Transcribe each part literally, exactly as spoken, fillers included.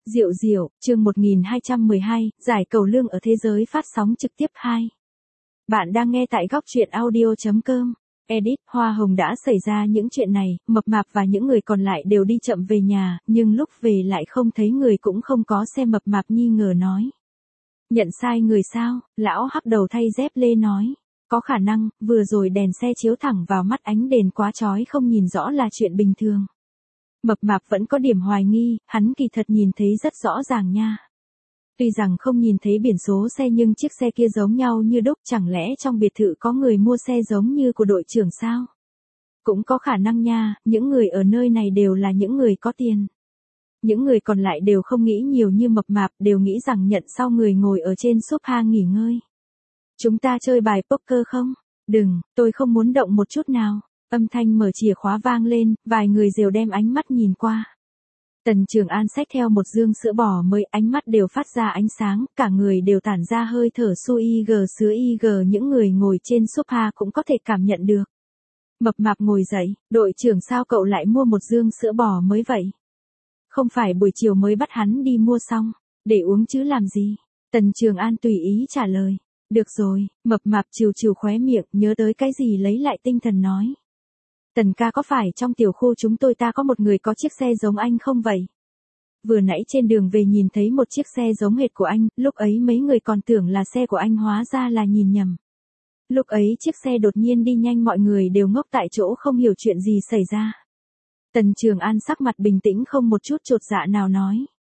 Diệu diệu, chương một nghìn hai trăm mười hai, giải cầu lương ở thế giới phát sóng trực tiếp hai. Bạn đang nghe tại góc truyện audio chấm com. Edit, Hoa Hồng đã xảy ra những chuyện này, Mập Mạp và những người còn lại đều đi chậm về nhà, nhưng lúc về lại không thấy người cũng không có xe. Mập Mạp nghi ngờ nói. Nhận sai người sao? Lão hắc đầu thay dép lê nói. Có khả năng, vừa rồi đèn xe chiếu thẳng vào mắt, ánh đèn quá chói không nhìn rõ là chuyện bình thường. Mập Mạp vẫn có điểm hoài nghi, hắn kỳ thật nhìn thấy rất rõ ràng nha. Tuy rằng không nhìn thấy biển số xe nhưng chiếc xe kia giống nhau như đúc, chẳng lẽ trong biệt thự có người mua xe giống như của đội trưởng sao? Cũng có khả năng nha, những người ở nơi này đều là những người có tiền. Những người còn lại đều không nghĩ nhiều như Mập Mạp, đều nghĩ rằng nhận sau người ngồi ở trên sofa nghỉ ngơi. Chúng ta chơi bài poker không? Đừng, tôi không muốn động một chút nào. Âm thanh mở chìa khóa vang lên, vài người đều đem ánh mắt nhìn qua. Tần Trường An xách theo một dương sữa bò mới, ánh mắt đều phát ra ánh sáng, cả người đều tản ra hơi thở suy gờ sứa y gờ, những người ngồi trên sofa cũng có thể cảm nhận được. Mập Mạp ngồi dậy, đội trưởng sao cậu lại mua một dương sữa bò mới vậy? Không phải buổi chiều mới bắt hắn đi mua xong, để uống chứ làm gì? Tần Trường An tùy ý trả lời. Được rồi, Mập Mạp trừ trừ khóe miệng, nhớ tới cái gì lấy lại tinh thần nói. Tần ca, có phải trong tiểu khu chúng tôi ta có một người có chiếc xe giống anh không vậy? Vừa nãy trên đường về nhìn thấy một chiếc xe giống hệt của anh, lúc ấy mấy người còn tưởng là xe của anh, hóa ra là nhìn nhầm. Lúc ấy chiếc xe đột nhiên đi nhanh, mọi người đều ngốc tại chỗ không hiểu chuyện gì xảy ra. Tần Trường An sắc mặt bình tĩnh không một chút chột dạ nào nói.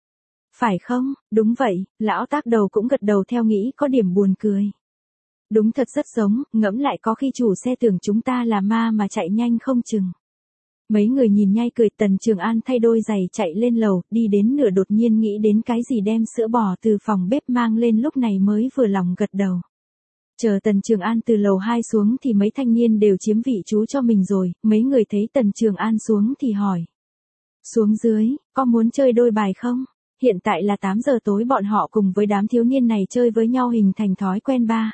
Phải không? Đúng vậy, lão tác đầu cũng gật đầu theo, nghĩ có điểm buồn cười. Đúng thật rất giống, ngẫm lại có khi chủ xe tưởng chúng ta là ma mà chạy nhanh không chừng. Mấy người nhìn nhai cười. Tần Trường An thay đôi giày chạy lên lầu, đi đến nửa đột nhiên nghĩ đến cái gì đem sữa bò từ phòng bếp mang lên, lúc này mới vừa lòng gật đầu. Chờ Tần Trường An từ lầu hai xuống thì mấy thanh niên đều chiếm vị trí cho mình rồi, mấy người thấy Tần Trường An xuống thì hỏi. Xuống dưới, có muốn chơi đôi bài không? Hiện tại là tám giờ tối, bọn họ cùng với đám thiếu niên này chơi với nhau hình thành thói quen ba.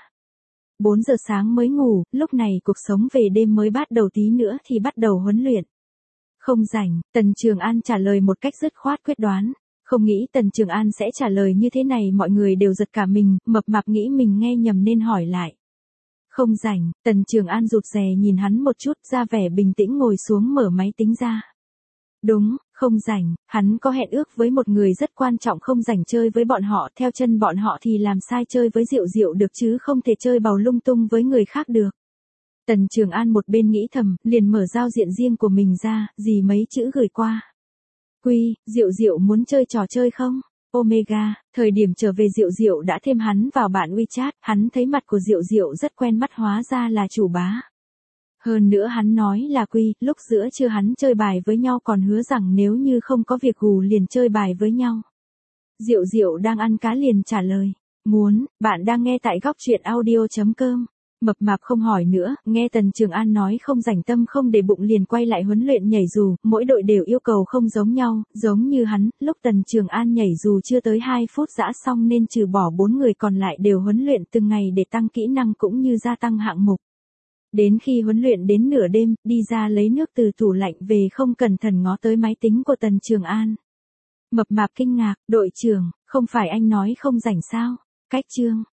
bốn giờ sáng mới ngủ, lúc này cuộc sống về đêm mới bắt đầu, tí nữa thì bắt đầu huấn luyện. Không rảnh, Tần Trường An trả lời một cách dứt khoát quyết đoán. Không nghĩ Tần Trường An sẽ trả lời như thế này, mọi người đều giật cả mình. Mập Mạp nghĩ mình nghe nhầm nên hỏi lại. Không rảnh, Tần Trường An rụt rè nhìn hắn một chút, ra vẻ bình tĩnh ngồi xuống mở máy tính ra. Đúng, không rảnh, hắn có hẹn ước với một người rất quan trọng, không rảnh chơi với bọn họ, theo chân bọn họ thì làm sai chơi với Diệu Diệu được chứ không thể chơi bàu lung tung với người khác được. Tần Trường An một bên nghĩ thầm, liền mở giao diện riêng của mình ra, dì mấy chữ gửi qua. Quy, Diệu Diệu muốn chơi trò chơi không? Omega, thời điểm trở về Diệu Diệu đã thêm hắn vào bạn WeChat, hắn thấy mặt của Diệu Diệu rất quen mắt, hóa ra là chủ bá. Hơn nữa hắn nói là Quy, lúc giữa trưa hắn chơi bài với nhau còn hứa rằng nếu như không có việc gù liền chơi bài với nhau. Diệu Diệu đang ăn cá liền trả lời. Muốn, bạn đang nghe tại góc truyện audio chấm com. Mập Mạp không hỏi nữa, nghe Tần Trường An nói không rảnh tâm không để bụng liền quay lại huấn luyện nhảy dù, mỗi đội đều yêu cầu không giống nhau, giống như hắn, lúc Tần Trường An nhảy dù chưa tới hai phút giã xong nên trừ bỏ bốn người còn lại đều huấn luyện từng ngày để tăng kỹ năng cũng như gia tăng hạng mục. Đến khi huấn luyện đến nửa đêm, đi ra lấy nước từ tủ lạnh về không cẩn thận ngó tới máy tính của Tần Trường An. Mập Mạp kinh ngạc, đội trưởng, không phải anh nói không rảnh sao? Cách chương,